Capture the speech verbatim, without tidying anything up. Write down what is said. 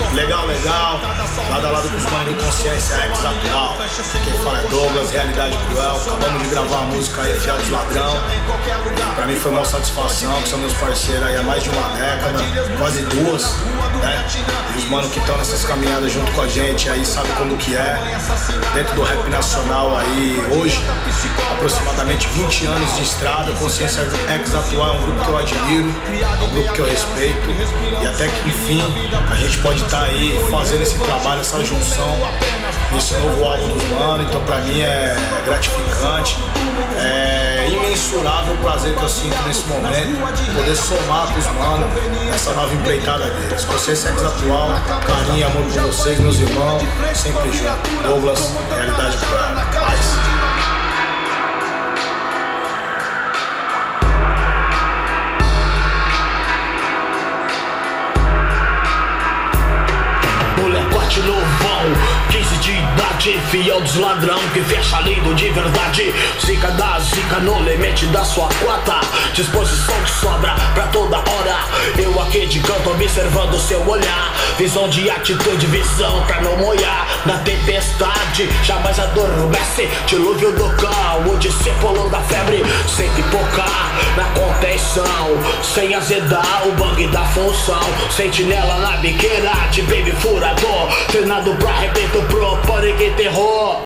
Legal, legal. Lado a lado com os manos do Consciência X atual. Quem fala é Douglas, Realidade Cruel. Acabamos de gravar a música aí, Fiel dos Ladrão. Pra mim foi uma satisfação, que são meus parceiros aí há mais de uma década, quase duas, né? E os manos que estão nessas caminhadas junto com a gente aí sabem como que é. Dentro do rap nacional aí, hoje, aproximadamente vinte anos de estrada. Consciência X atual é um grupo que eu admiro, é um grupo que eu respeito. E até que enfim a gente pode estar aí fazendo esse trabalho, essa junção nesse novo álbum dos manos. Então pra mim é gratificante, é imensurável o prazer que eu sinto nesse momento, poder somar com os manos nessa nova empreitada deles. Consciência X atual, carinho e amor por vocês, meus irmãos, sempre junto. Douglas, Realidade Cruel. Paz. Molecote novão, quinze de idade, fiel dos ladrão que fecha lindo de verdade. Zica da zica no limite da sua cota, disposição que sobra pra toda hora. Eu aqui de canto observando seu olhar, visão de atitude, visão pra não molhar. Na tempestade jamais adormece, dilúvio do cão, o discípulo da febre sem pipocar. Na contenção, sem azedar, o bang da função. Sentinela na biqueira de baby furador, treinado pra arrebento pro pânico e terror.